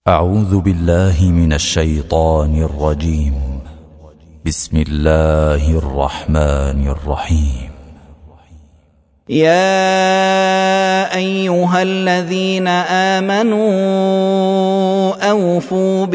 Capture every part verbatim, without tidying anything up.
أعوذ بالله من الشيطان الرجيم. بسم الله الرحمن الرحيم. يا أيها الذين آمنوا أوفوا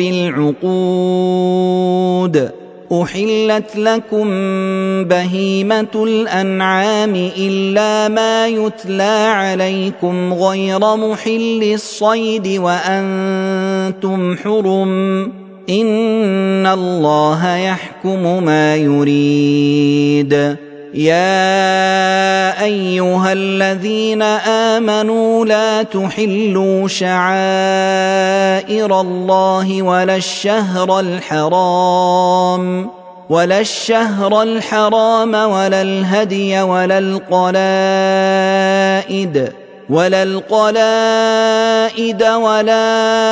بالعقود أحلت لكم بهيمة الأنعام إلا ما يتلى عليكم غير محل الصيد وأنتم حرم إن الله يحكم ما يريد. يا أيها الذين آمنوا لا تحلوا شعائر الله ولا الشهر الحرام ولا الشهر الحرام ولا الهدي ولا القلائد ولا القلائد ولا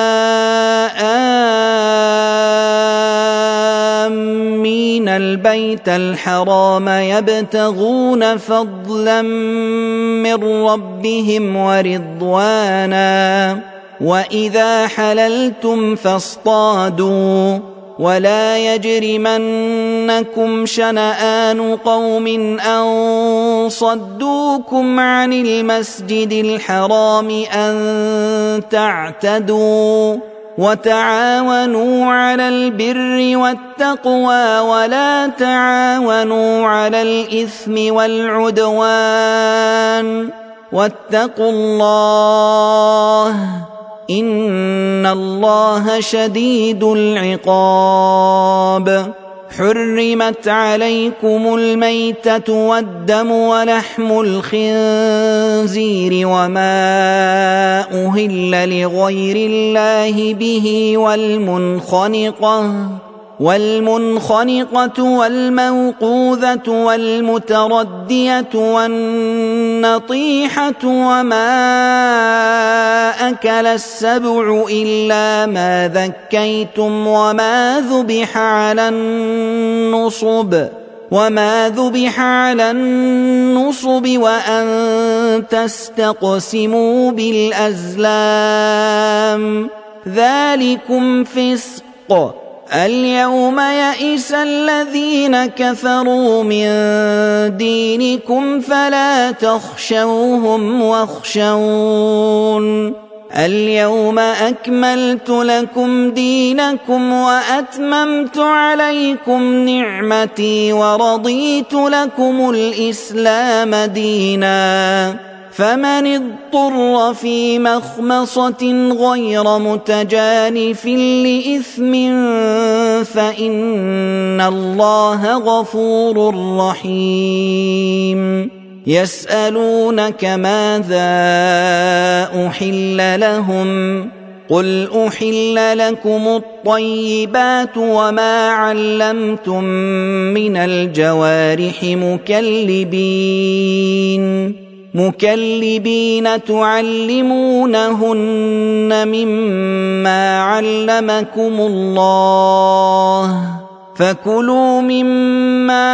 آمين البيت الحرام يبتغون فضلا من ربهم ورضوانا وإذا حللتم فاصطادوا ولا يجرمنكم شنآن قوم أن صدوكم عن المسجد الحرام أن تعتدوا وتعاونوا على البر والتقوى ولا تعاونوا على الإثم والعدوان واتقوا الله إن الله شديد العقاب. حرمت عليكم الميتة والدم ولحم الخنزير وما أهل لغير الله به والمنخنقة والمنخنقة والموقوذة والمتردية والنطيحة وما أكل السبع إلا ما ذكيتم وما ذبح على النصب وما ذبح على النصب وأن تستقسموا بالأزلام ذلكم فسق. اليوم يئس الذين كفروا من دينكم فلا تخشوهم واخشون. اليوم أكملت لكم دينكم وأتممت عليكم نعمتي ورضيت لكم الإسلام دينا. فمن اضطر في مخمصة غير متجانف لإثم فإن الله غفور رحيم. يسألونك ماذا أحل لهم قل أحل لكم الطيبات وما علمتم من الجوارح مكلبين مكلبين تعلمونهن مما علمكم الله فكلوا مما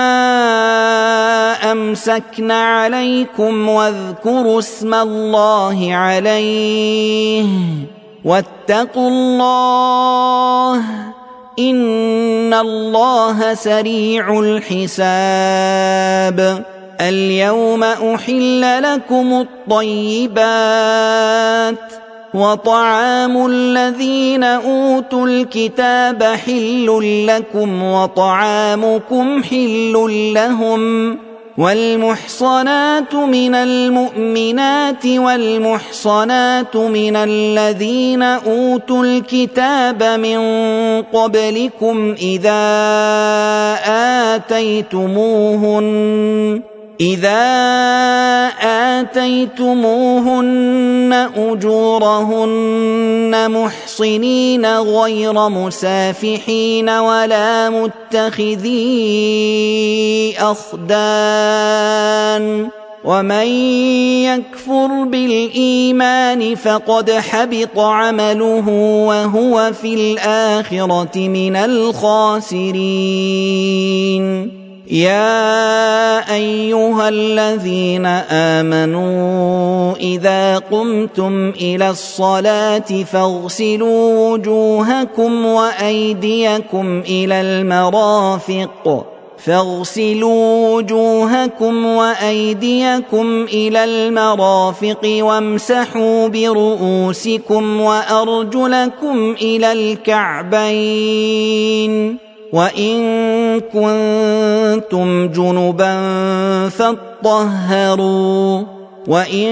أمسكن عليكم واذكروا اسم الله عليه واتقوا الله إن الله سريع الحساب. اليوم أحل لكم الطيبات وطعام الذين أوتوا الكتاب حل لكم وطعامكم حل لهم والمحصنات من المؤمنات والمحصنات من الذين أوتوا الكتاب من قبلكم إذا آتيتموهن إذا آتيتموهن أجورهن محصنين غير مسافحين ولا متخذي أخدان ومن يكفر بالإيمان فقد حبط عمله وهو في الآخرة من الخاسرين. يا أيها الذين آمنوا إذا قمتم إلى الصلاة فاغسلوا وجوهكم وأيديكم إلى المرافق فاغسلوا وجوهكم وأيديكم إلى المرافق وامسحوا برؤوسكم وأرجلكم إلى الكعبين وإن كنتم جنبا فاطهروا وإن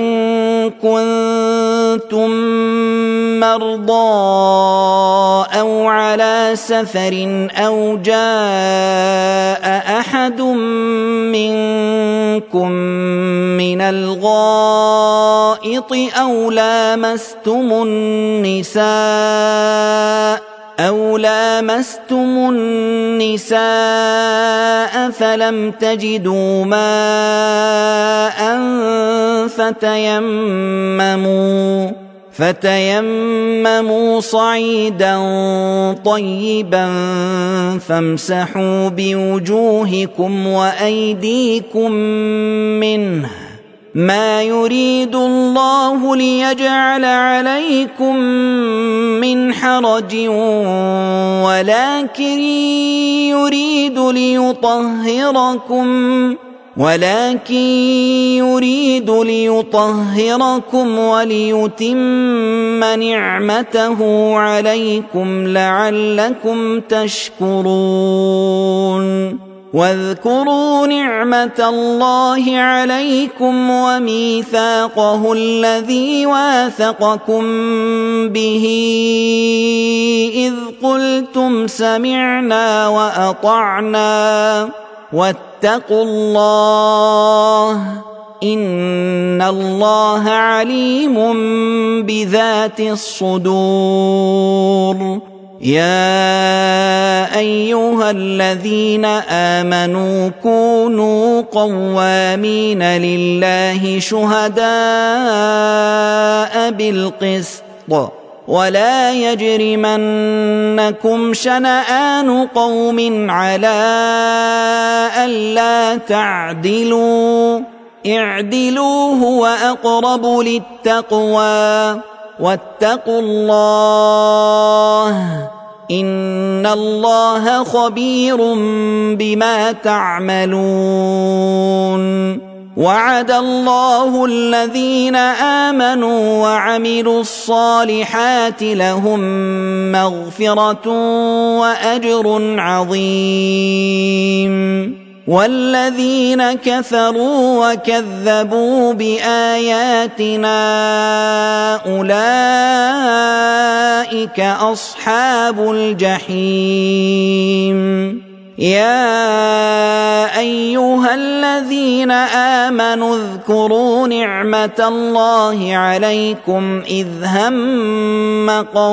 كنتم مرضى أو على سفر أو جاء أحد منكم من الغائط أو لامستم النساء أو لامستم النساء فلم تجدوا ماء فتيمموا فتيمموا صعيدا طيبا فامسحوا بوجوهكم وأيديكم منه ما يريد الله ليجعل عليكم من حرج ولكن يريد ليطهركم ولكن يريد ليطهركم وليتم نعمته عليكم لعلكم تشكرون واذكروا نعمة الله عليكم وميثاقه الذي واثقكم به إذ قلتم سمعنا وأطعنا واتقوا الله إن الله عليم بذات الصدور يا أيها الذين آمنوا كونوا قوامين لله شهداء بالقسط ولا يجرمنكم شنآن قوم على ألا تعدلوا اعدلوا هو أقرب للتقوى واتقوا الله إن الله خبير بما تعملون وعد الله الذين آمنوا وعملوا الصالحات لهم مغفرة وأجر عظيم والذين كفروا وكذبوا بآياتنا أولئك أصحاب الجحيم يا أيها الذين آمنوا اذكروا نعمة الله عليكم إذ هم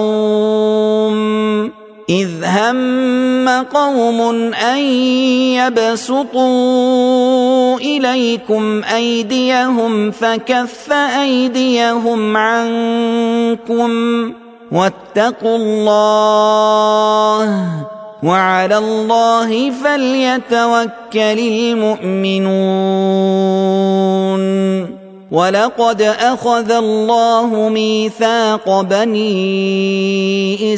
قوم إذ هم قوم أن يبسطوا إليكم أيديهم فكف أيديهم عنكم واتقوا الله وعلى الله فليتوكل المؤمنون ولقد أخذ الله ميثاق بني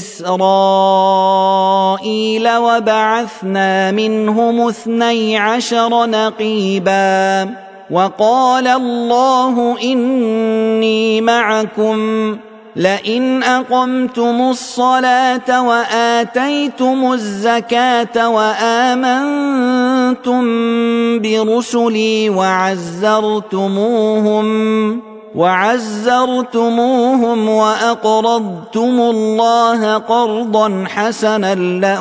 إسرائيل وبعثنا منهم اثني عشر نقيبا وقال الله إني معكم لئن أقمتم الصلاة وآتيتم الزكاة وآمنتم برسلي وعزرتموهم وعزرتموهم وأقرضتم الله قرضا حسنا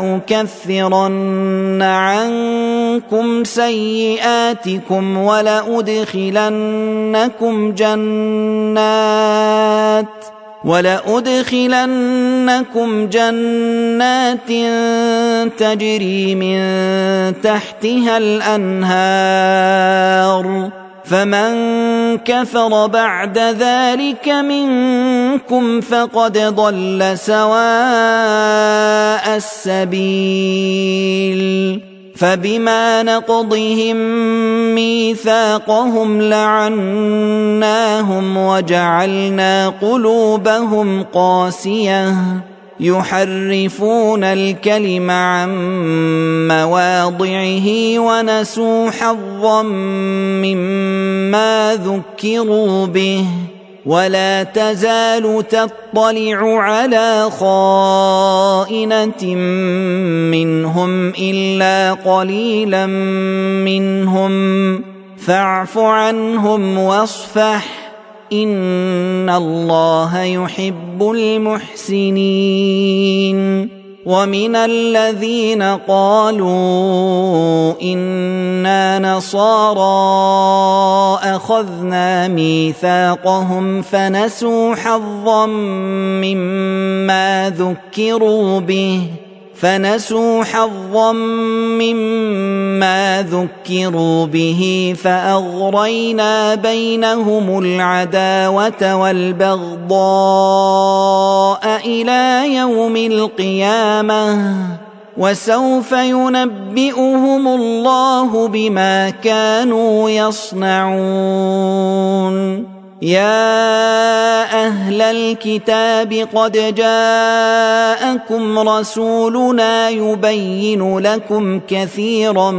لأكفرن عنكم سيئاتكم ولأدخلنكم جنات ولأدخلنكم جنات تجري من تحتها الأنهار فمن كفر بعد ذلك منكم فقد ضل سواء السبيل فبما نقضهم ميثاقهم لعناهم وجعلنا قلوبهم قاسية يحرفون الكلم عن مواضعه ونسوا حظا مما ذكروا به ولا تزال تطلع على خائنة منهم إلا قليلا منهم فاعف عنهم واصفح إن الله يحب المحسنين. ومن الذين قالوا إنا نصارى أخذنا ميثاقهم فنسوا حظا مما ذكروا به فنسوا حظا مما ذكروا به فأغرينا بينهم العداوة والبغضاء إلى يوم القيامة وسوف ينبئهم الله بما كانوا يصنعون. يا أهل الكتاب قد جاءكم رسولنا يبين لكم كثيرا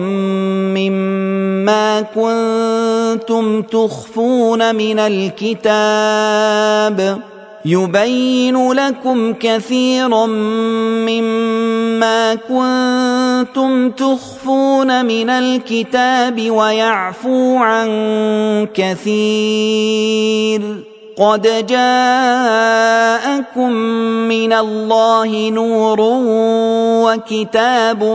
مما كنتم تخفون من الكتاب يبين لكم كثيرا مما كنتم تخفون من الكتاب ويعفو عن كثير. قد جاءكم من الله نور وكتاب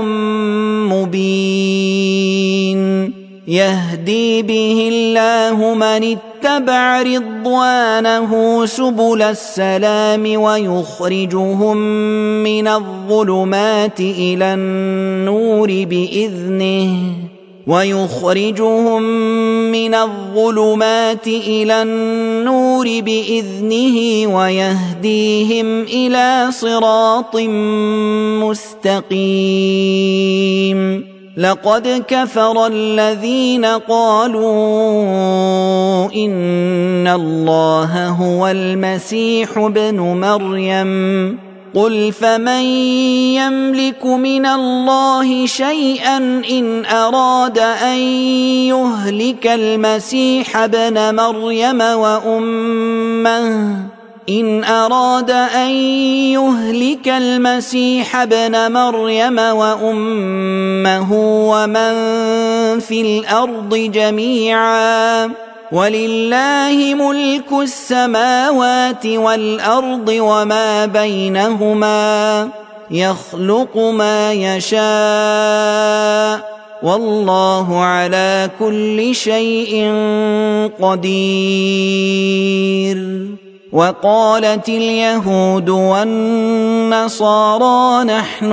مبين يهدي به الله من اتبع رضوانه سبل السلام ويخرجهم من الظلمات إلى النور بإذنه ويخرجهم من الظلمات إلى النور بإذنه ويهديهم إلى صراط مستقيم. لقد كفر الذين قالوا إن الله هو المسيح ابن مريم قل فمن يملك من الله شيئا إن أراد أن يهلك المسيح ابن مريم وأمه إن أراد أن يهلك المسيح ابن مريم وأمه ومن في الأرض جميعا ولله ملك السماوات والأرض وما بينهما يخلق ما يشاء والله على كل شيء قدير. وقالت اليهود والنصارى نحن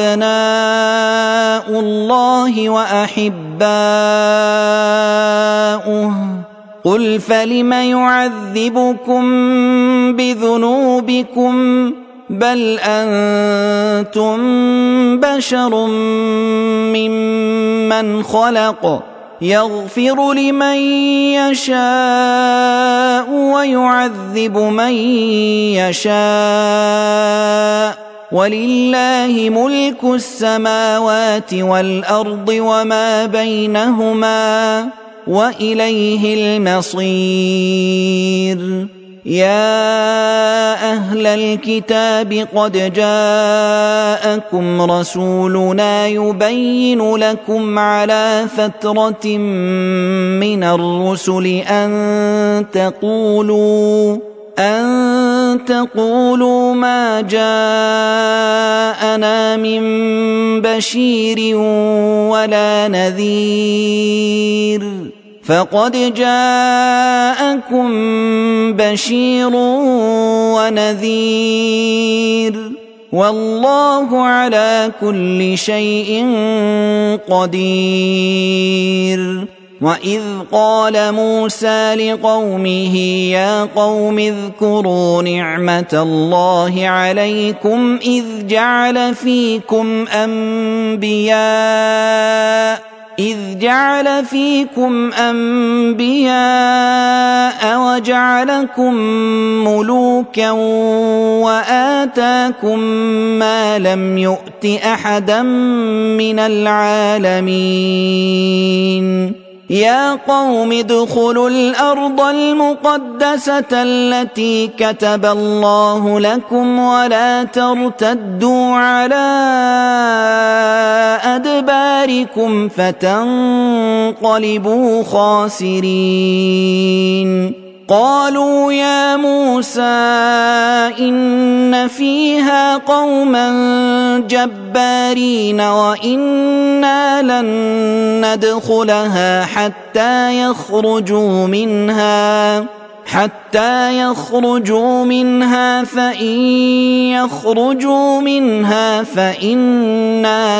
أبناء الله وأحباؤه قل فلم يعذبكم بذنوبكم بل أنتم بشر ممن خلق يغفر لمن يشاء ويعذب من يشاء ولله ملك السماوات والأرض وما بينهما وإليه المصير. يا أهل الكتاب قد جاءكم رسولنا يبين لكم على فترة من الرسل أن تقولوا أن تقولوا ما جاءنا من بشير ولا نذير فقد جاءكم بشير ونذير والله على كل شيء قدير. وإذ قال موسى لقومه يا قوم اذكروا نعمة الله عليكم إذ جعل فيكم أنبياء إذ جعل فيكم أنبياء وجعلكم ملوكا وآتاكم ما لم يؤت أحدا من العالمين يا قوم ادخلوا الأرض المقدسة التي كتب الله لكم ولا ترتدوا على أدباركم فتنقلبوا خاسرين قالوا يا موسى إن فيها قوما جبارين وإنا لن ندخلها حتى يخرجوا منها حتى يخرجوا منها فإن يخرجوا منها فإنا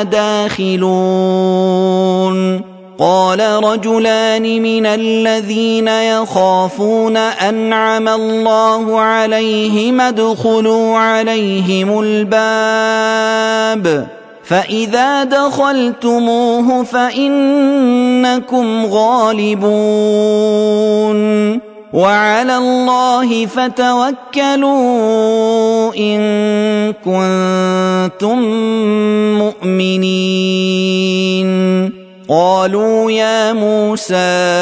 داخلون قال رجلان من الذين يخافون أنعم الله عليهم ادخلوا عليهم الباب فإذا دخلتموه فإنكم غالبون وعلى الله فتوكلوا إن كنتم مؤمنين قالوا يا موسى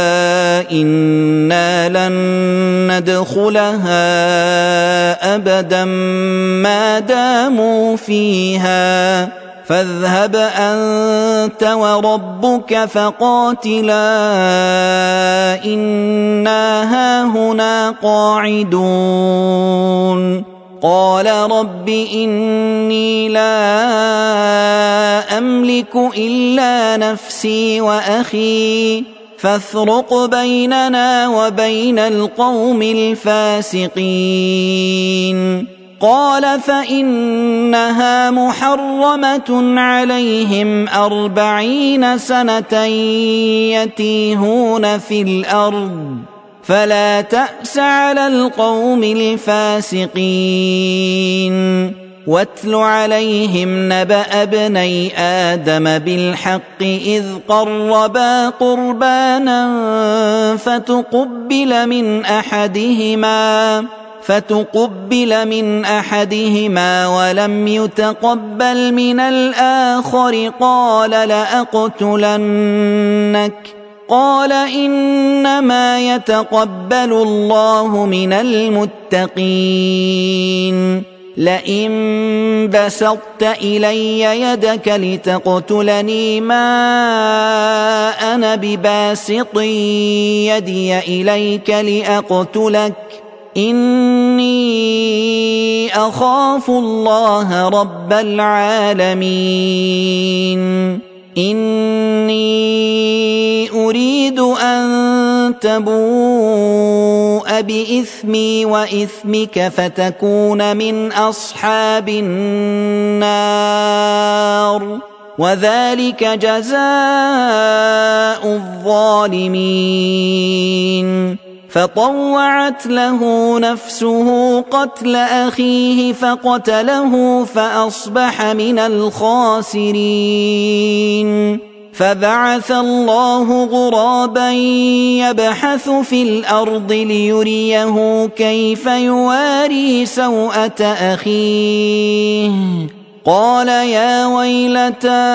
إنا لن ندخلها أبدا ما داموا فيها فاذهب أنت وربك فقاتلا إنا هاهنا قاعدون قال رب إني لا أملك إلا نفسي وأخي فافرق بيننا وبين القوم الفاسقين قال فإنها محرمة عليهم أربعين سنة يتيهون في الأرض فلا تأس على القوم الفاسقين واتل عليهم نبأ ابني آدم بالحق إذ قربا قربانا فتقبل من أحدهما فتقبل من أحدهما ولم يتقبل من الآخر قال لأقتلنك قال إنما يتقبل الله من المتقين لئن بسطت إلي يدك لتقتلني ما أنا بباسط يدي إليك لأقتلك إني أخاف الله رب العالمين إني أريد أن تبوء بإثمي وإثمك فتكون من أصحاب النار وذلك جزاء الظالمين فطوعت له نفسه قتل أخيه فقتله فأصبح من الخاسرين فبعث الله غرابا يبحث في الأرض ليريه كيف يواري سوءة أخيه قال يا ويلتى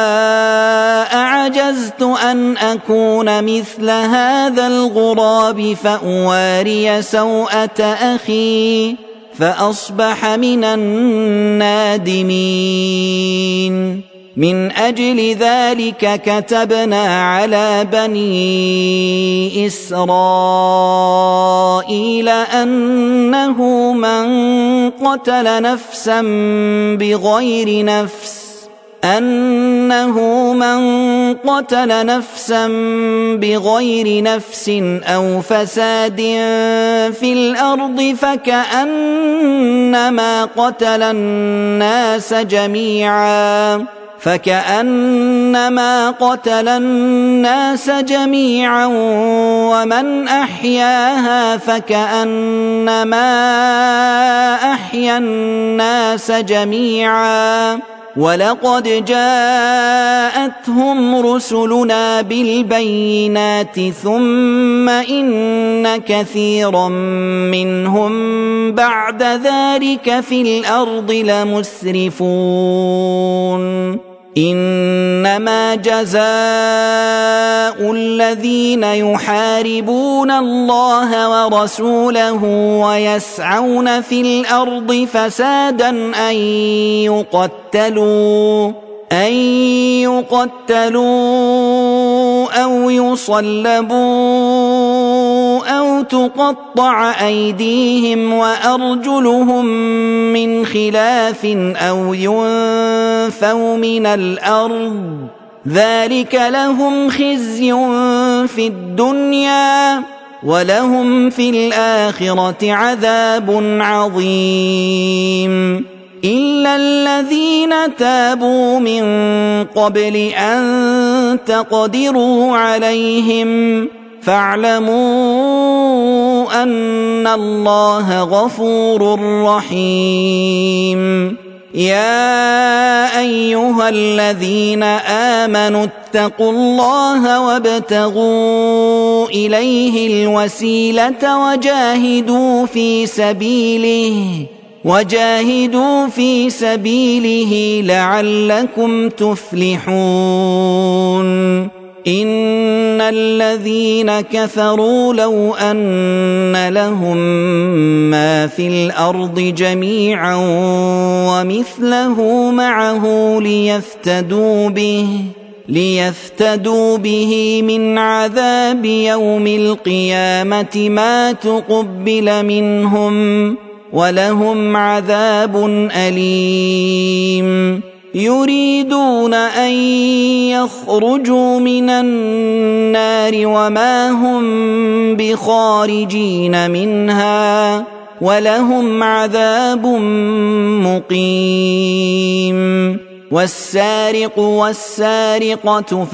أعجزت أن أكون مثل هذا الغراب فأواري سوءة أخي فأصبح من النادمين من أجل ذلك كتبنا على بني إسرائيل أنه من قتل نفسا بغير نفس أنه من قتل نفسا بغير نفس أو فساد في الأرض فكأنما قتل الناس جميعا فكأنما قتل الناس جميعا ومن أحياها فكأنما أحيا الناس جميعا ولقد جاءتهم رسلنا بالبينات ثم إن كثيرا منهم بعد ذلك في الأرض لمسرفون إنما جزاء الذين يحاربون الله ورسوله ويسعون في الأرض فسادا أن يقتلوا أن يقتلوا أو يصلبوا أو تقطع أيديهم وأرجلهم من خلاف أو ينفوا من الأرض ذلك لهم خزي في الدنيا ولهم في الآخرة عذاب عظيم إلا الذين تابوا من قبل أن تقدروا عليهم فاعلموا أن الله غفور رحيم يا أيها الذين آمنوا اتقوا الله وابتغوا إليه الوسيلة وجاهدوا في سبيله وجاهدوا في سبيله لعلكم تفلحون إن الذين كفروا لو أن لهم ما في الأرض جميعا ومثله معه ليفتدوا به ليفتدوا به من عذاب يوم القيامة ما تقبل منهم ولهم عذاب أليم يريدون أن يخرجوا من النار وما هم بخارجين منها ولهم عذاب مقيم والسارق والسارقة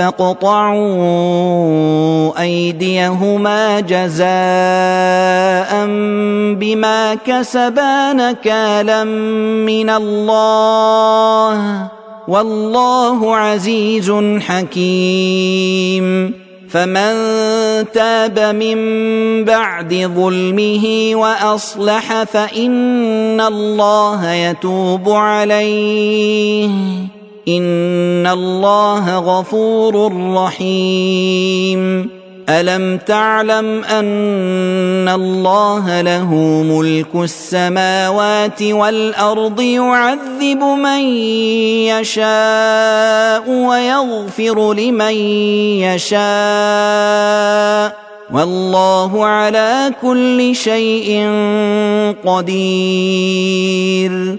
فاقطعوا أيديهما جزاء بما كسبا نكالا من الله والله عزيز حكيم فمن تاب من بعد ظلمه وأصلح فإن الله يتوب عليه إن الله غفور رحيم ألم تعلم أن الله له ملك السماوات والأرض يعذب من يشاء ويغفر لمن يشاء والله على كل شيء قدير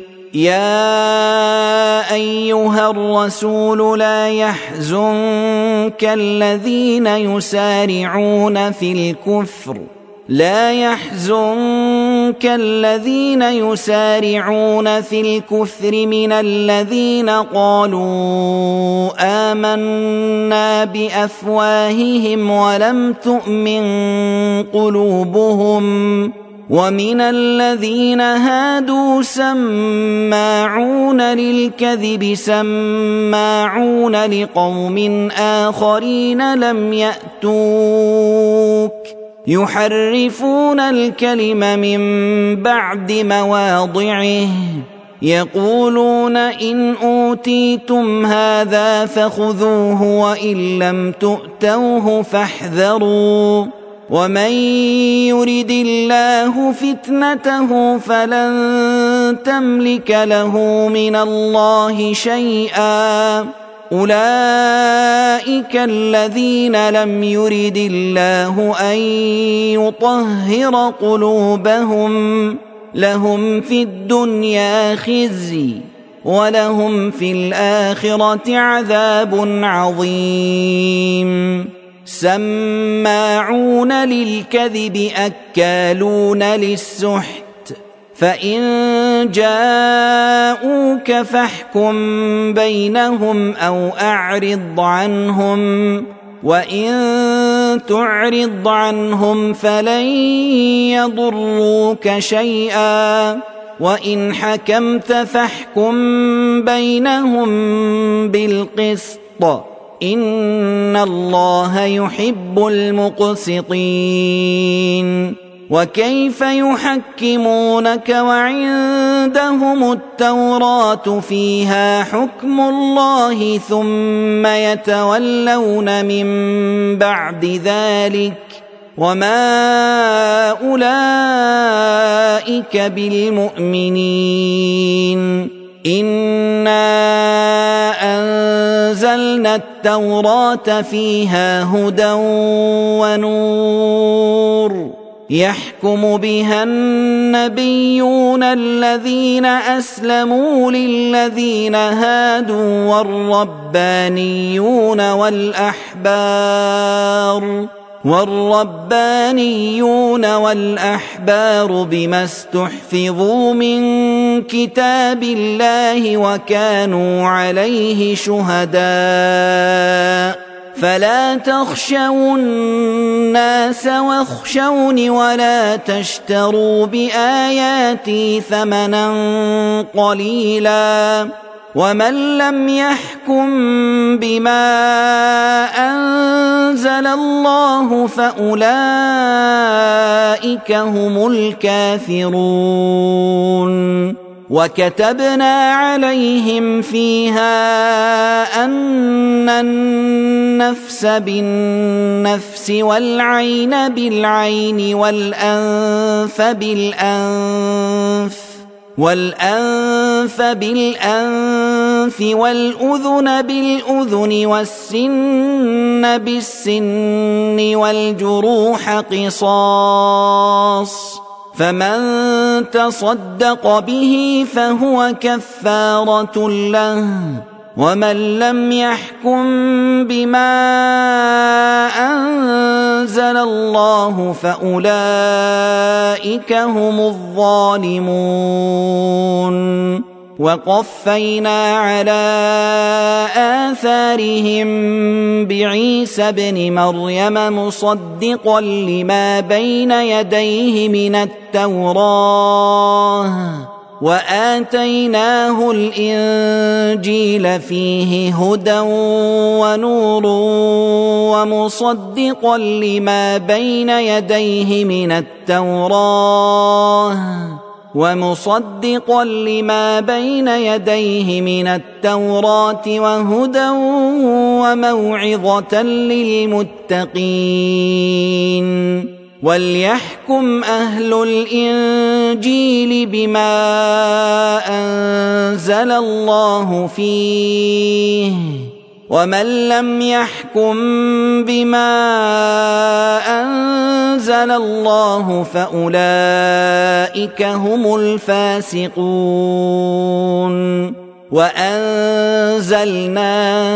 يا أيها الرسول لا يحزنك الذين يسارعون في الكفر لا يحزنك الذين يسارعون في الكفر من الذين قالوا آمنا بأفواههم ولم تؤمن قلوبهم ومن الذين هادوا سماعون للكذب سماعون لقوم آخرين لم يأتوك يحرفون الكلم من بعد مواضعه يقولون إن أوتيتم هذا فخذوه وإن لم تؤتوه فاحذروا ومن يرد الله فتنته فلن تملك له من الله شيئا أولئك الذين لم يرد الله أن يطهر قلوبهم لهم في الدنيا خزي ولهم في الآخرة عذاب عظيم سماعون للكذب أكالون للسحت فإن جاءوك فاحكم بينهم أو أعرض عنهم وإن تعرض عنهم فلن يضروك شيئا وإن حكمت فاحكم بينهم بالقسط إن الله يحب المقسطين وكيف يحكمونك وعندهم التوراة فيها حكم الله ثم يتولون من بعد ذلك وما أولئك بالمؤمنين إنا أنزلنا التوراة فيها هدى ونور يحكم بها النبيون الذين أسلموا للذين هادوا والربانيون والأحبار والربانيون والأحبار بما استحفظوا من كتاب الله وكانوا عليه شهداء فلا تخشوا الناس واخشوني ولا تشتروا بآياتي ثمنا قليلا ومن لم يحكم بما أنزل الله فأولئك هم الكافرون وكتبنا عليهم فيها أن النفس بالنفس والعين بالعين والأنف بالأنف والأنف بالأنف والأذن بالأذن والسن بالسن والجروح قصاص فمن تصدق به فهو كفارة له ومن لم يحكم بما أنزل الله فأولئك هم الظالمون وقفينا على آثارهم بعيسى ابن مريم مصدقا لما بين يديه من التوراة وآتيناه الإنجيل فيه هدى ونور ومصدقا لما بين يديه من التوراة ومصدقا لما بين يديه من التوراة وهدى وموعظة للمتقين وليحكم أهل الإنجيل بما أنزل الله فيه ومن لم يحكم بما أنزل الله فأولئك هم الفاسقون وأنزلنا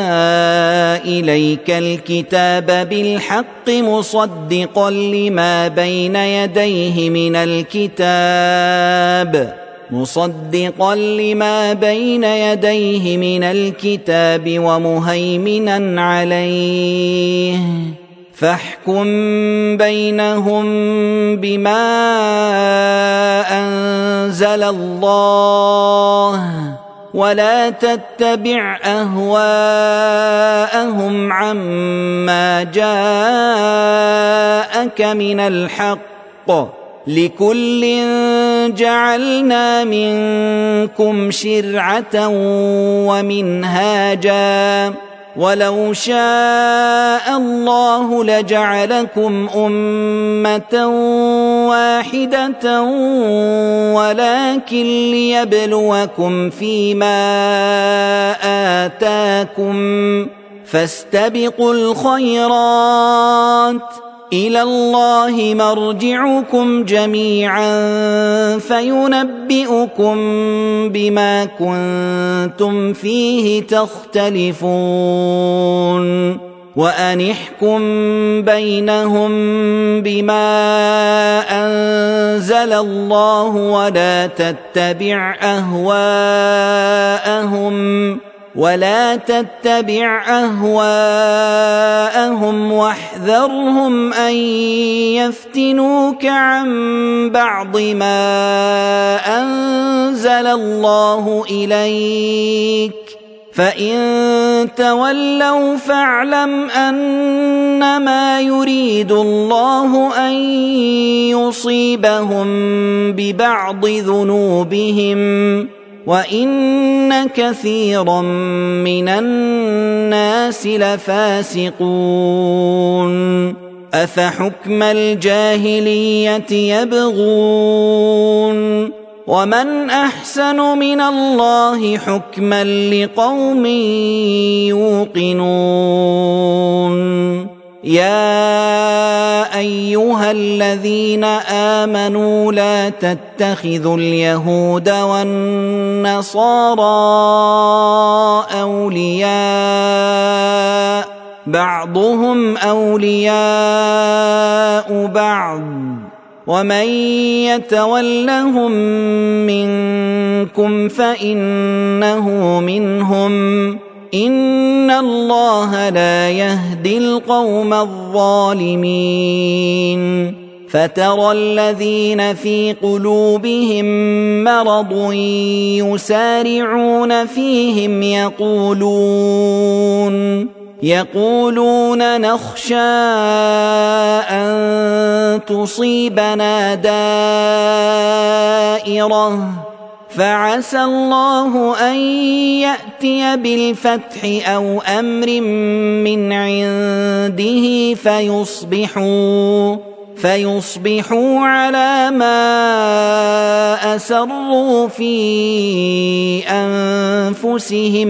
إليك الكتاب بالحق مصدقا لما بين يديه من الكتاب مصدقا لما بين يديه من الكتاب ومهيمنا عليه فاحكم بينهم بما أنزل الله ولا تتبع أهواءهم عما جاءك من الحق لكل جعلنا منكم شرعة ومنهاجا ولو شاء الله لجعلكم أمة واحدة ولكن ليبلوكم فيما آتاكم فاستبقوا الخيرات إلى الله مرجعكم جميعا فينبئكم بما كنتم فيه تختلفون وأن احكم بينهم بما أنزل الله ولا تتبع أهواءهم ولا تتبع أهواءهم واحذرهم أن يفتنوك عن بعض ما أنزل الله إليك فإن تولوا فاعلم أنما يريد الله أن يصيبهم ببعض ذنوبهم وإن كثيرا من الناس لفاسقون أفحكم الجاهلية يبغون ومن أحسن من الله حكما لقوم يوقنون يا أيها الذين آمنوا لا تتخذوا اليهود والنصارى أولياء بعضهم أولياء بعض ومن يتولهم منكم فإنه منهم إن الله لا يهدي القوم الظالمين فترى الذين في قلوبهم مرض يسارعون فيهم يقولون يقولون نخشى أن تصيبنا دائرة فعسى الله أن يأتي بالفتح أو أمر من عنده فيصبحوا فيصبحوا على ما أسروا في أنفسهم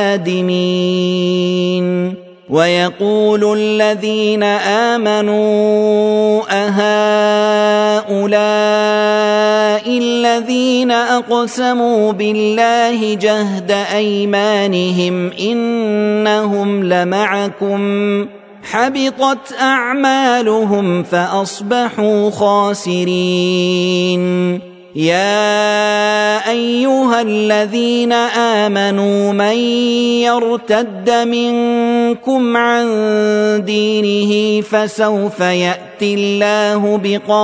نادمين ويقول الذين آمنوا أهؤلاء الذين أقسموا بالله جهد أيمانهم إنهم لمعكم حبطت أعمالهم فأصبحوا خاسرين يا أيها الذين آمنوا من يرتد منكم عن دينه فسوف يأتي الله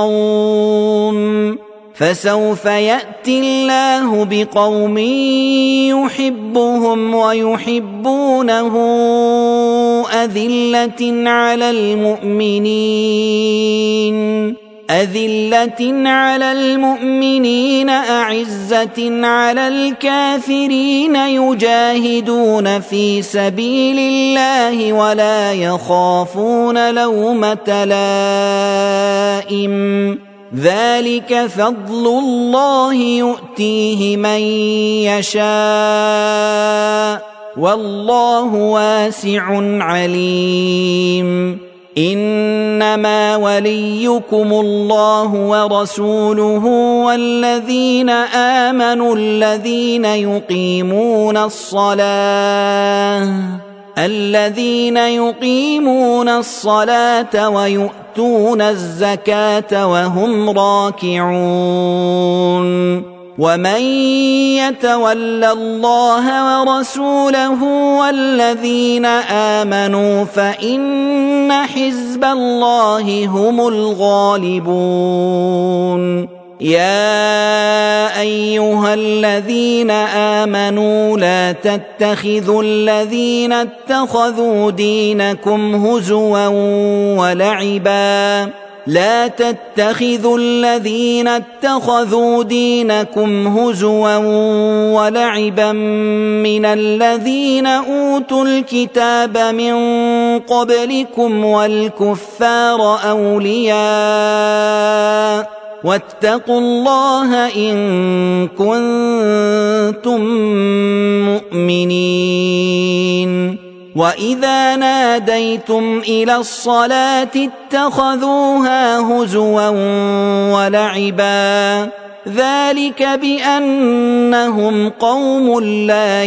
بقوم فسوف يأتي الله بقوم يحبهم ويحبونه أذلة على المؤمنين أذلة على المؤمنين أعزة على الكافرين يجاهدون في سبيل الله ولا يخافون لومة لائم ذلك فضل الله يؤتيه من يشاء والله واسع عليم إنما وليكم الله ورسوله والذين آمنوا الذين يقيمون الصلاة الذين يقيمون الصلاة ويؤتون الزكاة وهم راكعون ومن يتول الله ورسوله والذين آمنوا فإن حزب الله هم الغالبون يا أيها الذين آمنوا لا تتخذوا الذين اتخذوا دينكم هزوا ولعبا لا تتخذوا الذين اتخذوا دينكم هزوا ولعبا من الذين أوتوا الكتاب من قبلكم والكفار أولياء واتقوا الله إن كنتم مؤمنين وإذا ناديتم إلى الصلاة اتخذوها هزوا ولعبا ذلك بأنهم قوم لا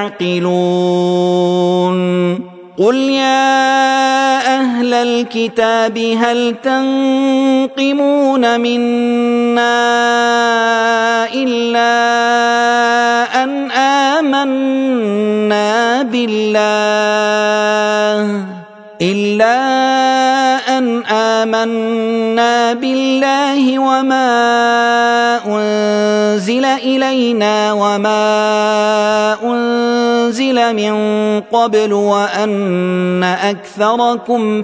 يعقلون قل يا أهل الكتاب هل تنقمون منا إلا أن آمنا بالله إلا أن آمنا بالله وما أنزل إلينا وما أنزل من قبل وأن أكثركم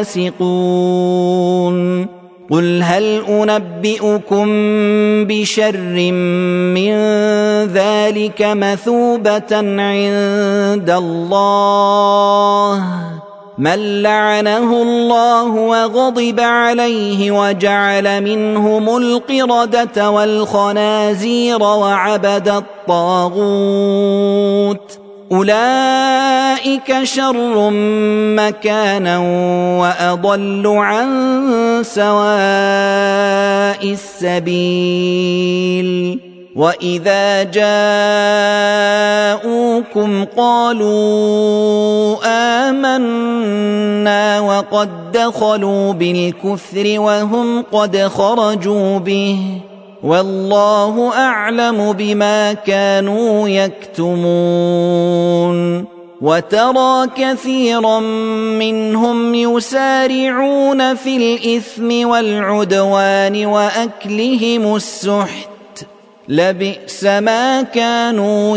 فاسقون قل هل أنبئكم بشر من ذلك مثوبة عند الله من لعنه الله وغضب عليه وجعل منهم القردة والخنازير وعبد الطاغوت أولئك شر مكانا وأضل عن سواء السبيل وإذا جاءوكم قالوا آمنا وقد دخلوا بالكفر وهم قد خرجوا به والله أعلم بما كانوا يكتمون وترى كثيرا منهم يسارعون في الإثم والعدوان وأكلهم السحت لبئس ما كانوا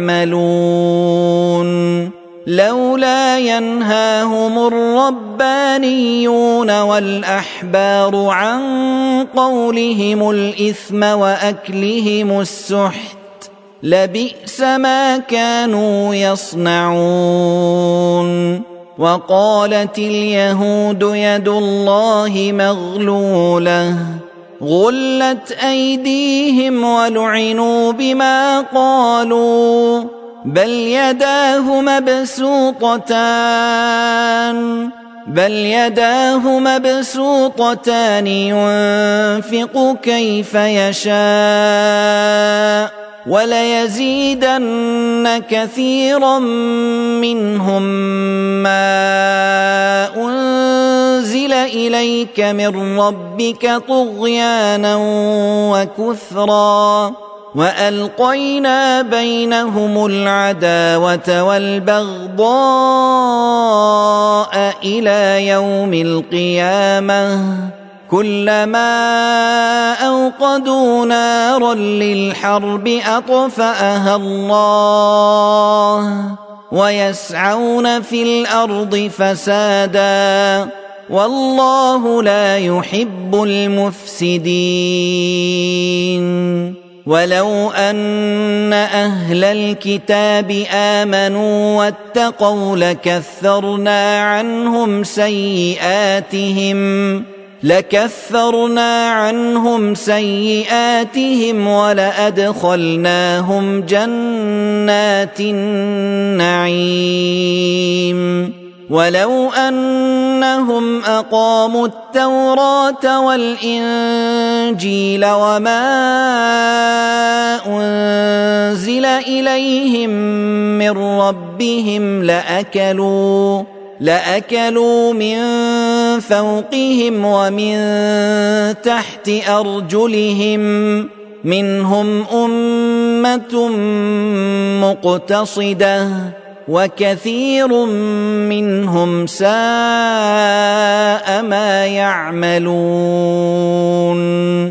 يعملون لولا ينهاهم الربانيون والأحبار عن قولهم الإثم وأكلهم السحت لبئس ما كانوا يصنعون وقالت اليهود يد الله مغلولة غلت أيديهم ولعنوا بما قالوا بل يداه مبسوطتان بل يداه مبسوطتان ينفق كيف يشاء وليزيدن كثيرا منهم ما أنزل إليك من ربك طغيانا وكفرا وألقينا بينهم العداوة والبغضاء إلى يوم القيامة كلما أوقدوا نارا للحرب أطفأها الله ويسعون في الأرض فسادا والله لا يحب المفسدين ولو أن أهل الكتاب آمنوا واتقوا لكفرنا عنهم سيئاتهم لكفرنا عنهم سيئاتهم ولأدخلناهم جنات النعيم ولو أنهم أقاموا التوراة والإنجيل وما أنزل إليهم من ربهم لأكلوا لأكلوا من فوقهم ومن تحت أرجلهم منهم أمة مقتصدة وكثير منهم ساء ما يعملون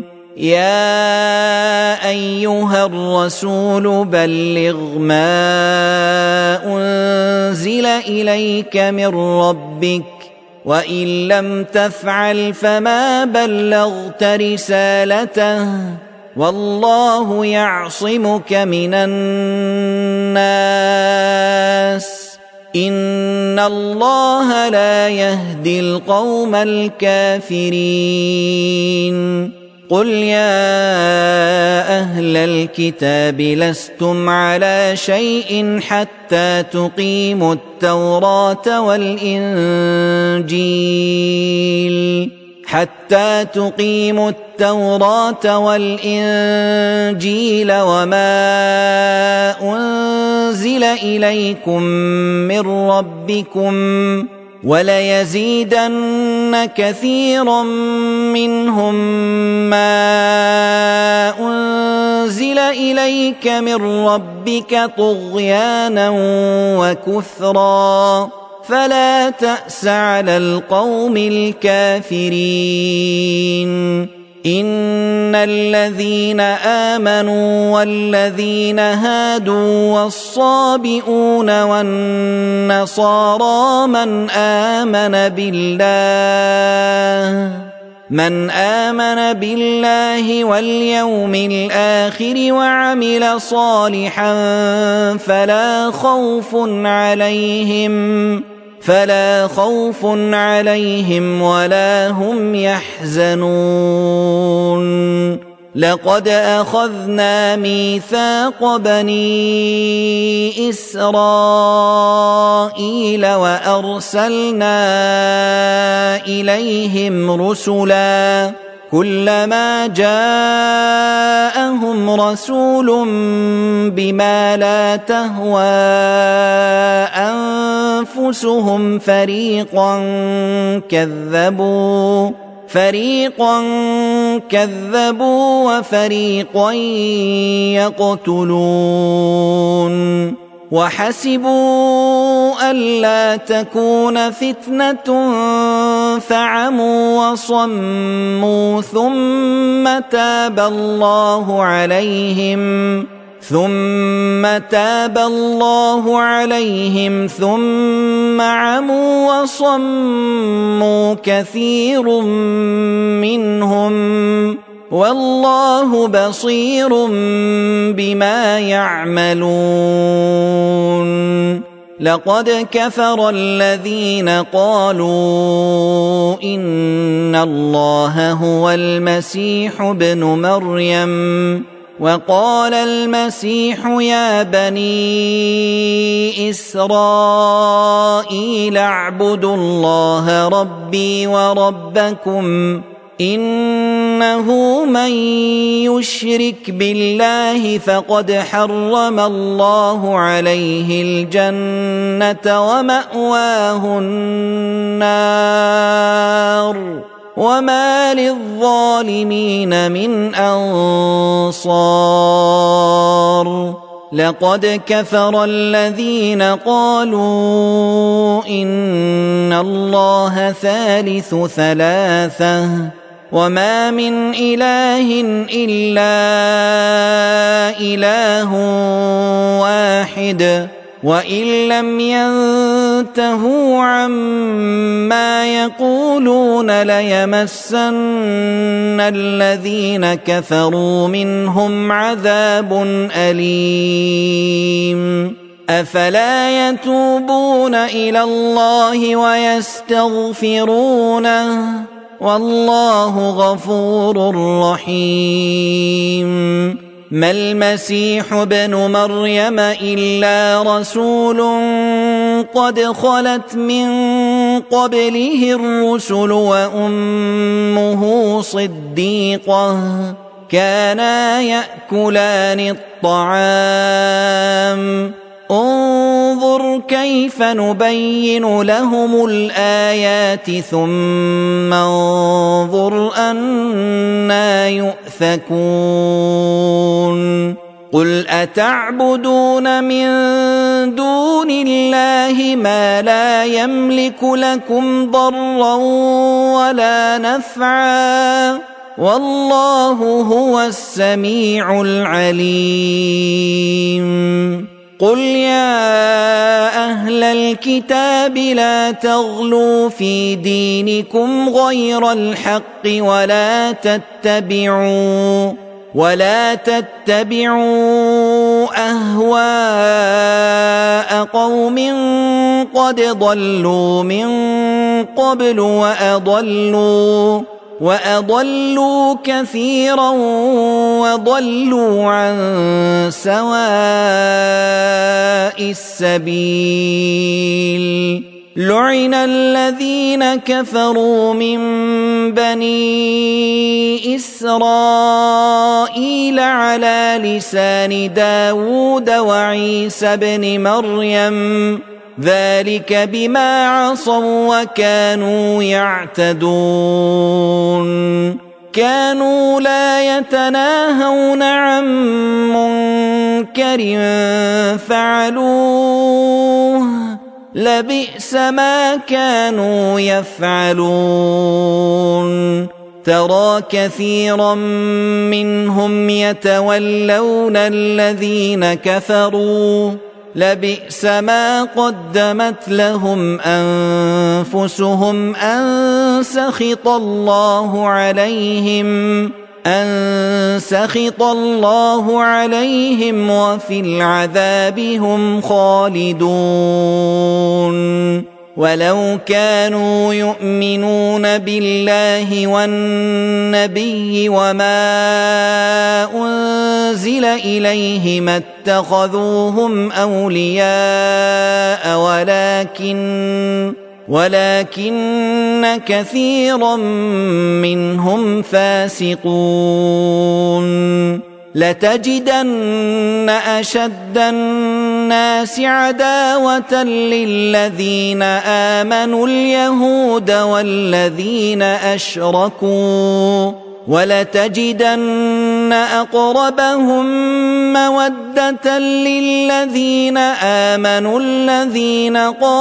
يا أيها الرسول بلغ ما أنزل إليك من ربك وإن لم تفعل فما بلغت رسالته والله يعصمك من الناس إن الله لا يهدي القوم الكافرين قل يا أهل الكتاب لستم على شيء حتى تقيموا التوراة والإنجيل حتى تقيموا التوراة والإنجيل وما أنزل إليكم من ربكم وليزيدن كثيرا منهم ما أنزل إليك من ربك طغيانا وكفرا فلا تأس على القوم الكافرين إن الذين آمنوا والذين هادوا والصابئون والنصارى من آمن بالله من آمن بالله واليوم الآخر وعمل صالحا فلا خوف عليهم فلا خوف عليهم ولا هم يحزنون لقد أخذنا ميثاق بني إسرائيل وأرسلنا إليهم رسلا كلما جاءهم رسول بما لا تهوى أنفسهم فريقا كذبوا فريقا كذبوا وفريقا يقتلون وحسبوا ألا تكون فتنة فعموا وصموا ثم تاب الله عليهم ثم تاب الله عليهم ثم عموا وصموا كثير منهم والله بصير بما يعملون لقد كفر الذين قالوا إن الله هو المسيح ابن مريم وقال المسيح يا بني إسرائيل اعبدوا الله ربي وربكم إنه من يشرك بالله فقد حرم الله عليه الجنة ومأواه النار وما للظالمين من أنصار لقد كفر الذين قالوا إن الله ثالث ثلاثة وما من إله إلا إله واحد وإن لم ينتهوا عما يقولون ليمسن الذين كفروا منهم عذاب أليم أفلا يتوبون إلى الله ويستغفرونه والله غفور رحيم ما المسيح ابن مريم إلا رسول قد خلت من قبله الرسل وأمه صديقة كانا يأكلان الطعام انظر كيف نبين لهم الآيات ثم انظر أنا يؤفكون قل أتعبدون من دون الله ما لا يملك لكم ضرا ولا نفعا والله هو السميع العليم قل يا أهل الكتاب لا تغلوا في دينكم غير الحق ولا تتبعوا ولا تتبعوا أهواء قوم قد ضلوا من قبل وأضلوا وأضلوا كثيرا وضلوا عن سواء السبيل لعن الذين كفروا من بني إسرائيل على لسان داود وعيسى بن مريم ذلك بما عصوا وكانوا يعتدون كانوا لا يتناهون عن منكر فعلوه لبئس ما كانوا يفعلون ترى كثيرا منهم يتولون الذين كفروا لبئس ما قدمت لهم أنفسهم أن سخط الله عليهم أن سخط الله عليهم وفي العذاب هم خالدون ولو كانوا يؤمنون بالله والنبي وما أنزل إليه ما اتخذوهم أولياء ولكن ولكن كثيرا منهم فاسقون لتجدن أشد الناس عداوة للذين آمنوا اليهود والذين أشركوا ولتجدن أقربهم مودة للذين آمنوا الذين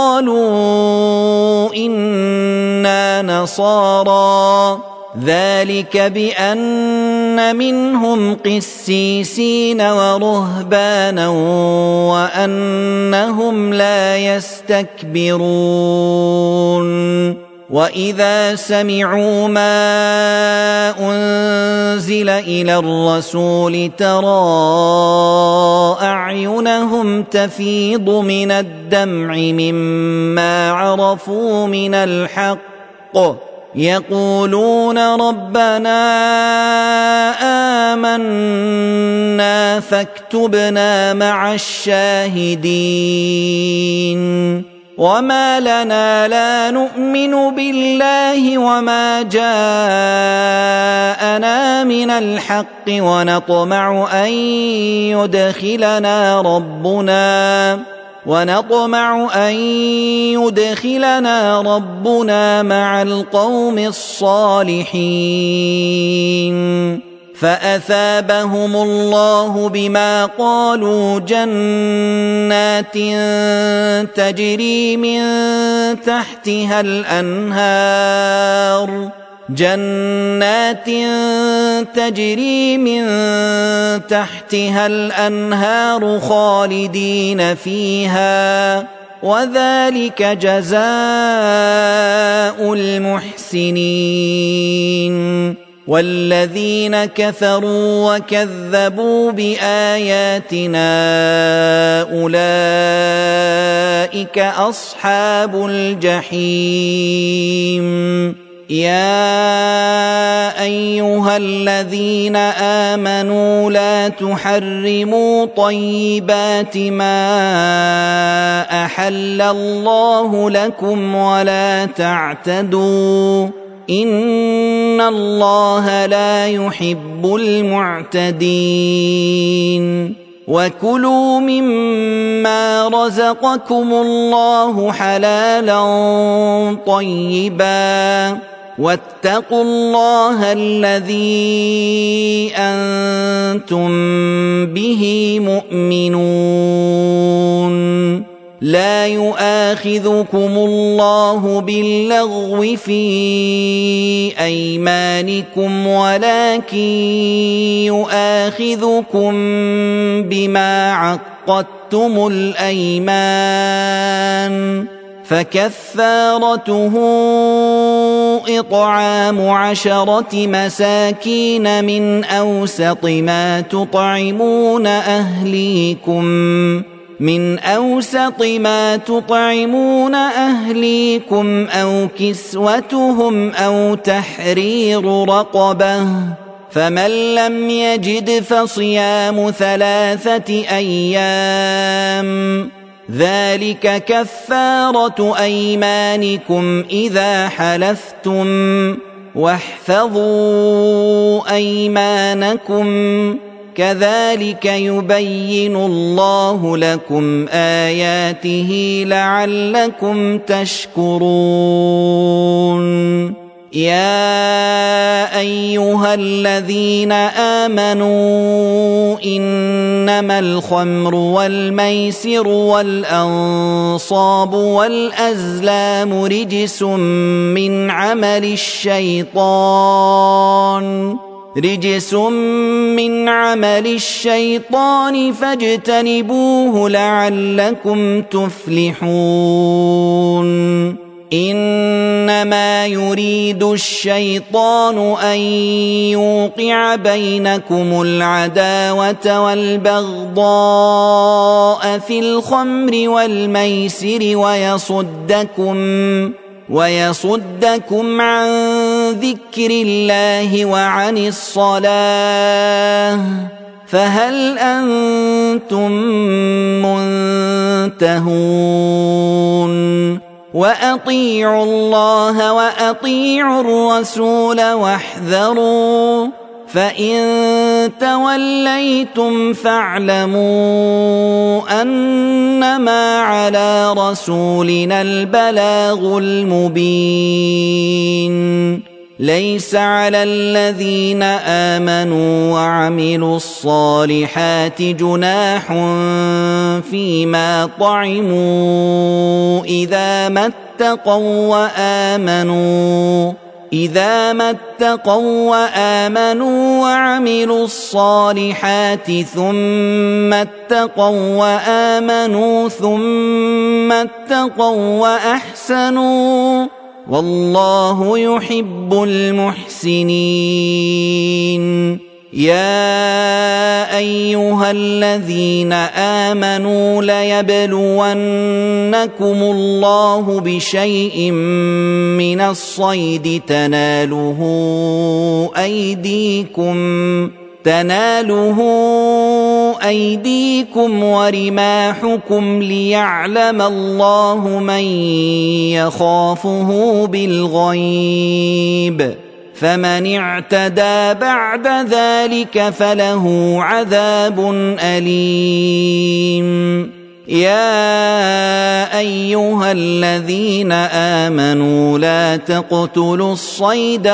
قالوا إنا نصارى ذلك بأن منهم قسيسين ورهبانا وأنهم لا يستكبرون وإذا سمعوا ما أنزل إلى الرسول ترى أعينهم تفيض من الدمع مما عرفوا من الحق يقولون ربنا آمنا فاكتبنا مع الشاهدين وما لنا لا نؤمن بالله وما جاءنا من الحق ونطمع أن يدخلنا ربنا ونطمع أن يدخلنا ربنا مع القوم الصالحين فأثابهم الله بما قالوا جنات تجري من تحتها الأنهار جنات تجري من تحتها الأنهار خالدين فيها وذلك جزاء المحسنين والذين كفروا وكذبوا بآياتنا أولئك أصحاب الجحيم يا أيها الذين آمنوا لا تحرموا طيبات ما أحل الله لكم ولا تعتدوا إن الله لا يحب المعتدين وكلوا مما رزقكم الله حلالا طيبا واتقوا الله الذي أنتم به مؤمنون لا يؤاخذكم الله باللغو في أيمانكم ولكن يؤاخذكم بما عقدتم الأيمان فكفارته إطعام عشرة مساكين من أوسط ما تطعمون أهليكم من أوسط ما تطعمون أهليكم أو كسوتهم أو تحرير رقبة، فمن لم يجد فصيام ثلاثة أيام، ذلك كفارة أيمانكم إذا حلفتم، واحفظوا أيمانكم، كذلك يبين الله لكم آياته لعلكم تشكرون. يا أيها الذين آمنوا إنما الخمر والميسر والأنصاب والأزلام رجس من عمل الشيطان رجس من عمل الشيطان فاجتنبوه لعلكم تفلحون. إنما يريد الشيطان أن يوقع بينكم العداوة والبغضاء في الخمر والميسر ويصدكم ويصدكم عن ذكر الله وعن الصلاة، فهل أنتم منتهون؟ وأطيعوا الله وأطيعوا الرسول واحذروا، فإن توليتم فاعلموا أنما على رسولنا البلاغ المبين. ليس على الذين آمنوا وعملوا الصالحات جناح فيما طعموا إذا ما اتقوا وآمنوا إذا ما اتقوا وآمنوا وعملوا الصالحات ثم اتقوا وآمنوا ثم اتقوا وأحسنوا، والله يحب المحسنين. يا أيها الذين آمنوا ليبلونكم الله بشيء من الصيد تناله أيديكم تناله أيديكم ورماحكم ليعلم الله من يخافه بالغيب، فمن اعتدى بعد ذلك فله عذاب أليم. يا أيها الذين آمنوا لا تقتلوا الصيد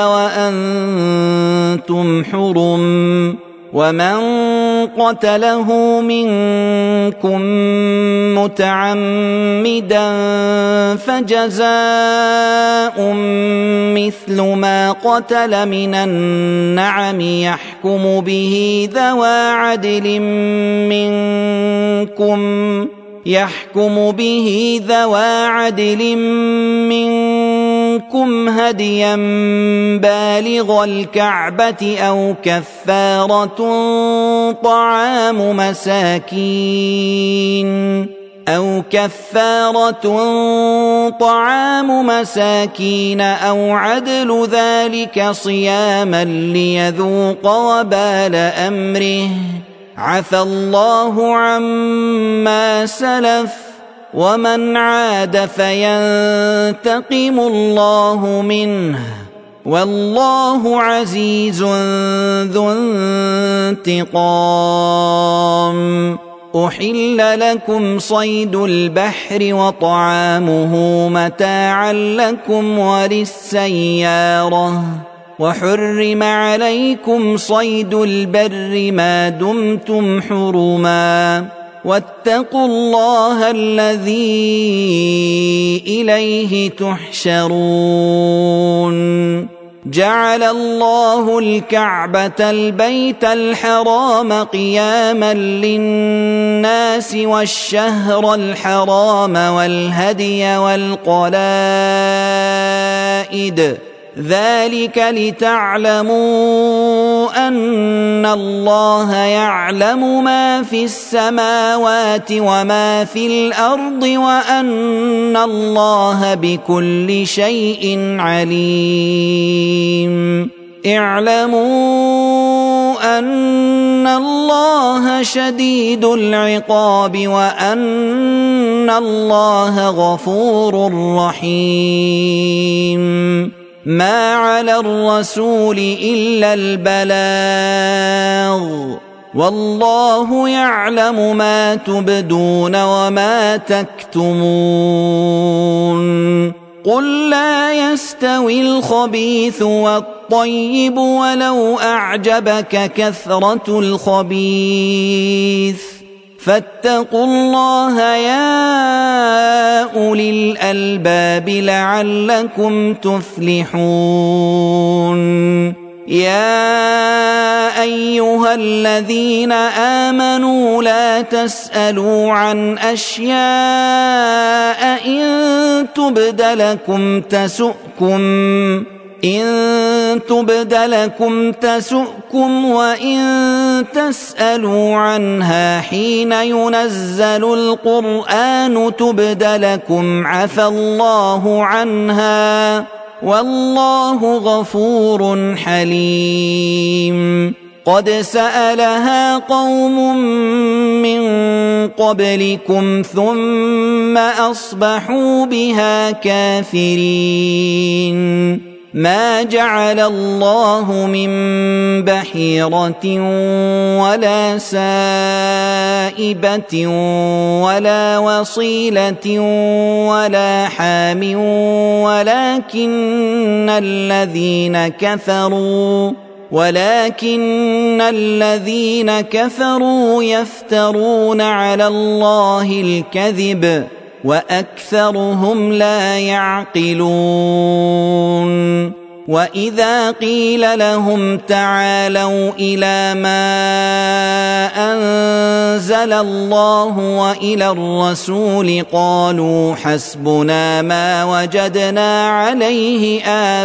وأنتم حرم، ومن قتله منكم متعمدا فجزاء مثل ما قتل من النعم يحكم به ذوى عدل منكم يحكم به ذوى عدل منكم هديا بالغ الكعبة أو كفارة طعام مساكين أو كفارة طعام مساكين أو عدل ذلك صياما ليذوق وبال أمره، عفى الله عما سلف، ومن عاد فينتقم الله منه، والله عزيز ذو انتقام. أحل لكم صيد البحر وطعامه متاعا لكم وللسيارة، وحرم عليكم صيد البر ما دمتم حرما، واتقوا الله الذي إليه تحشرون. جعل الله الكعبة البيت الحرام قياما للناس والشهر الحرام والهدي والقلائد ذلك لتعلموا أن الله يعلم ما في السماوات وما في الأرض وأن الله بكل شيء عليم. اعلموا أن الله شديد العقاب وأن الله غفور رحيم. ما على الرسول إلا البلاغ والله يعلم ما تبدون وما تكتمون. قل لا يستوي الخبيث والطيب ولو أعجبك كثرة الخبيث فاتقوا الله يا أولي الألباب لعلكم تفلحون. يا أيها الذين آمنوا لا تسألوا عن أشياء إن تبد لكم تسؤكم إن تبد لكم تسؤكم وإن تسألوا عنها حين ينزل القرآن تبد لكم عفى الله عنها والله غفور حليم. قد سألها قوم من قبلكم ثم أصبحوا بها كافرين. ما جعل الله من بحيرة ولا سائبة ولا وصيلة ولا حام ولكن الذين كفروا ولكن الذين كفروا يفترون على الله الكذب وأكثرهم لا يعقلون. وإذا قيل لهم تعالوا إلى ما أنزل الله وإلى الرسول قالوا حسبنا ما وجدنا عليه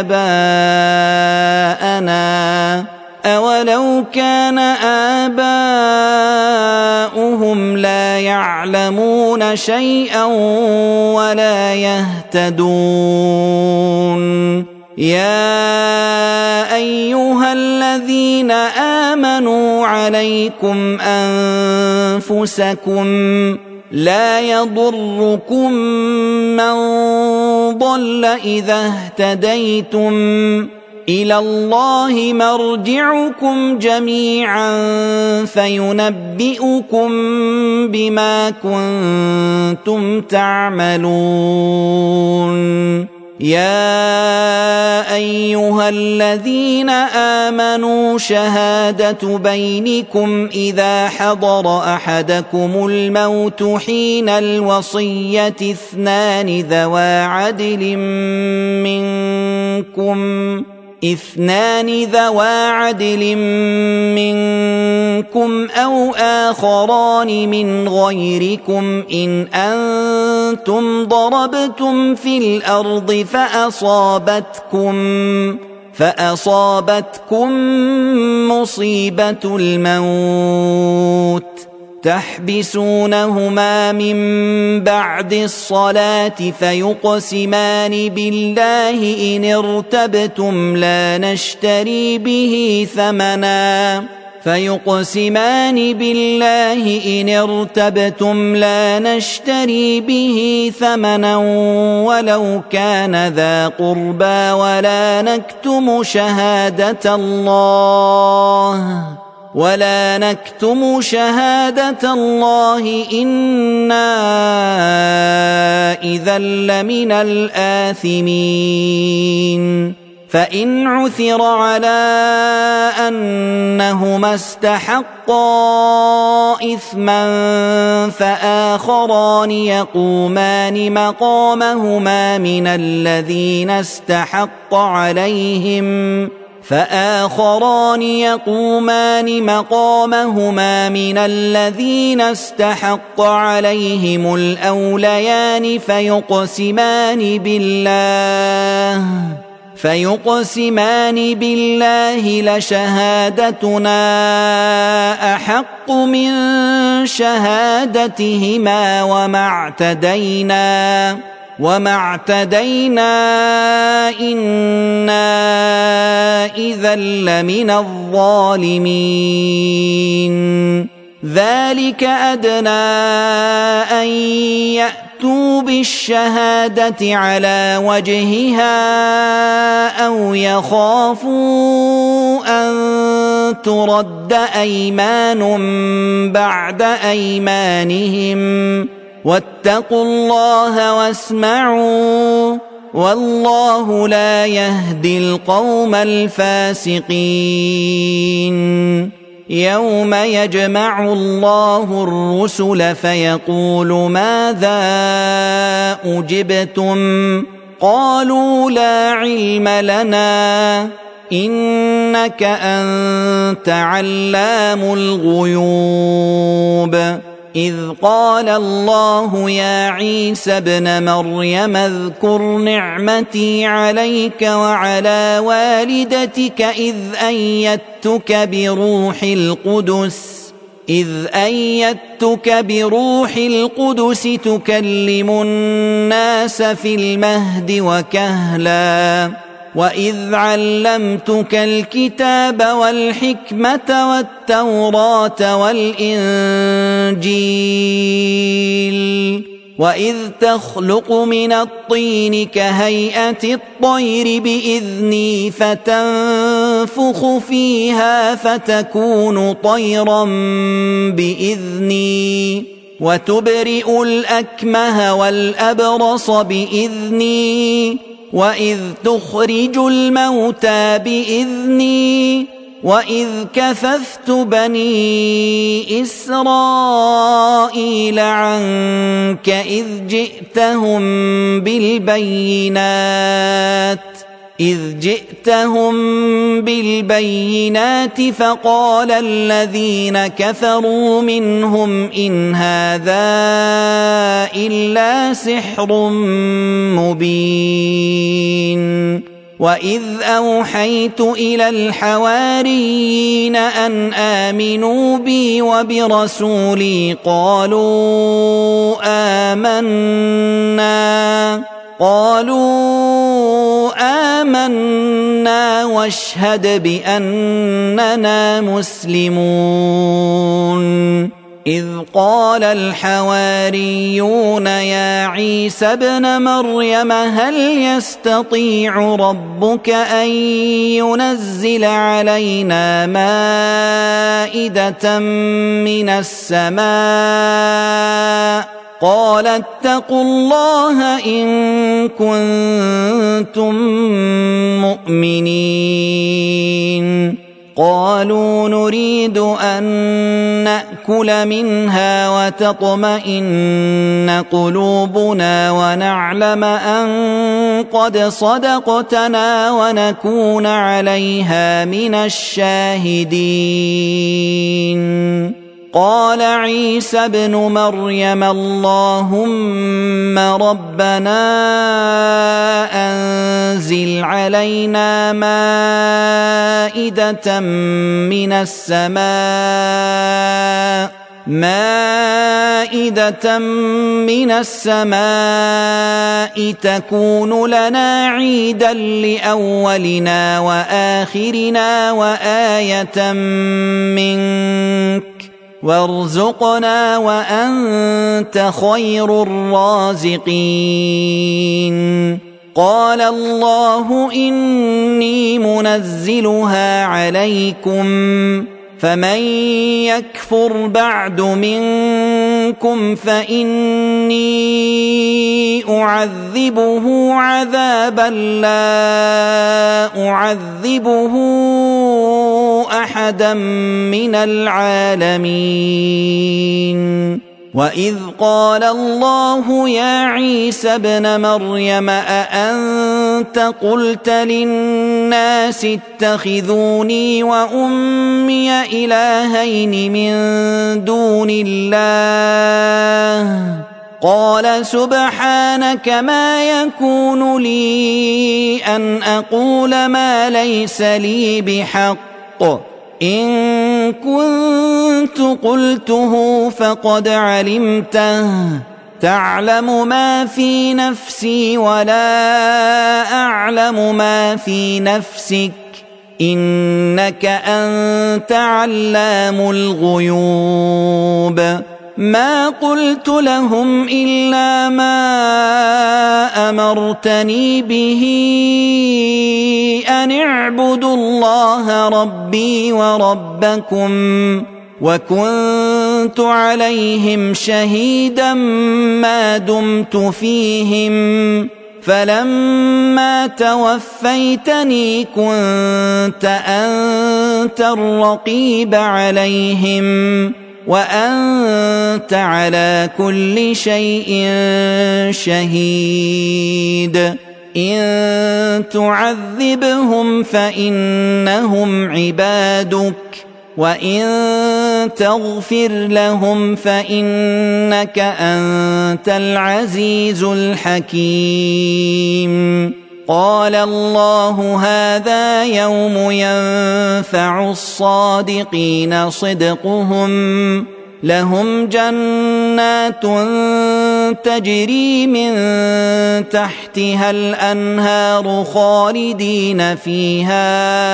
آباءنا أولو كان آباؤهم لا يعلمون شيئا ولا يهتدون. يا أيها الذين آمنوا عليكم أنفسكم لا يضركم من ضل إذا اهتديتم إلى الله مرجعكم جميعا فينبئكم بما كنتم تعملون. يا أيها الذين آمنوا شهادة بينكم إذا حضر أحدكم الموت حين الوصية اثنان ذوى عدل منكم اثنان ذوى عدل منكم أو آخران من غيركم إن أنتم ضربتم في الأرض فأصابتكم فأصابتكم مصيبة الموت تحبسونهما من بعد الصلاة فيقسمان بالله إن ارتبتم لا نشتري به ثمنا فيقسمان بالله إن ارتبتم لا نشتري به ثمنا ولو كان ذا قربى ولا نكتم شهادة الله ولا نكتم شهادة الله إنا إذا لمن الآثمين. فإن عثر على أنهما استحقا إثما فآخران يقومان مقامهما من الذين استحق عليهم فآخران يقومان مقامهما من الذين استحق عليهم الأوليان فيقسمان بالله فيقسمان بالله لشهادتنا أحق من شهادتهما وما اعتدينا وما اعتدينا إنا إذا لمن الظالمين ذلك أدنى أن يأتوا بالشهادة على وجهها أو يخافوا أن ترد أيمان بعد أيمانهم واتقوا الله واسمعوا والله لا يهدي القوم الفاسقين يوم يجمع الله الرسل فيقول ماذا أجبتم قالوا لا علم لنا إنك أنت علام الغيوب إذ قال الله يا عيسى ابن مريم اذكر نعمتي عليك وعلى والدتك إذ أيدتك بروح القدس إذ أيدتك بروح القدس تكلم الناس في المهد وكهلا وإذ علمتك الكتاب والحكمة والتوراة والإنجيل وإذ تخلق من الطين كهيئة الطير بإذني فتنفخ فيها فتكون طيرا بإذني وتبرئ الأكمه والأبرص بإذني وإذ تخرج الموتى بإذني وإذ كففت بني إسرائيل عنك إذ جئتهم بالبينات إذ جئتهم بالبينات فقال الذين كفروا منهم إن هذا إلا سحر مبين وإذ أوحيت إلى الحواريين أن آمنوا بي وبرسولي قالوا آمنا قالوا آمنا واشهد بأننا مسلمون إذ قال الحواريون يا عيسى ابن مريم هل يستطيع ربك أن ينزل علينا مائدة من السماء قال اتقوا الله إن كنتم مؤمنين قالوا نريد أن نأكل منها وتطمئن قلوبنا ونعلم أن قد صدقتنا ونكون عليها من الشاهدين قال عيسى ابن مريم اللهم ربنا أنزل علينا مائدة من السماء مائدة من السماء تكون لنا عيدا لأولنا وآخرنا وآية منك وارزقنا وأنت خير الرازقين قال الله إني منزلها عليكم فمن يكفر بعد منكم فإني أعذبه عذابا لا أعذبه أحدا من العالمين وإذ قال الله يا عيسى ابن مريم أأنت قلت للناس اتخذوني وأمي إلهين من دون الله قال سبحانك ما يكون لي أن أقول ما ليس لي بحق إن كنت قلته فقد علمته تعلم ما في نفسي ولا أعلم ما في نفسك إنك أنت علام الغيوب ما قلت لهم إلا ما أمرتني به أن اعبدوا الله ربي وربكم وكنت عليهم شهيدا ما دمت فيهم فلما توفيتني كنت أنت الرقيب عليهم وأنت على كل شيء شهيد إن تعذبهم فإنهم عبادك وإن تغفر لهم فإنك أنت العزيز الحكيم قال الله هذا يوم ينفع الصادقين صدقهم لهم جنات تجري من تحتها الأنهار خالدين فيها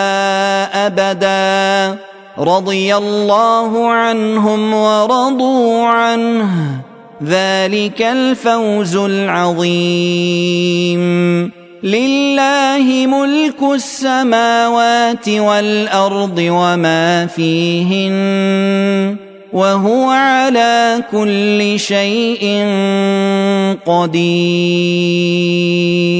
أبدا رضي الله عنهم ورضوا عنه ذلك الفوز العظيم لله ملك السماوات والأرض وما فيهن وهو على كل شيء قدير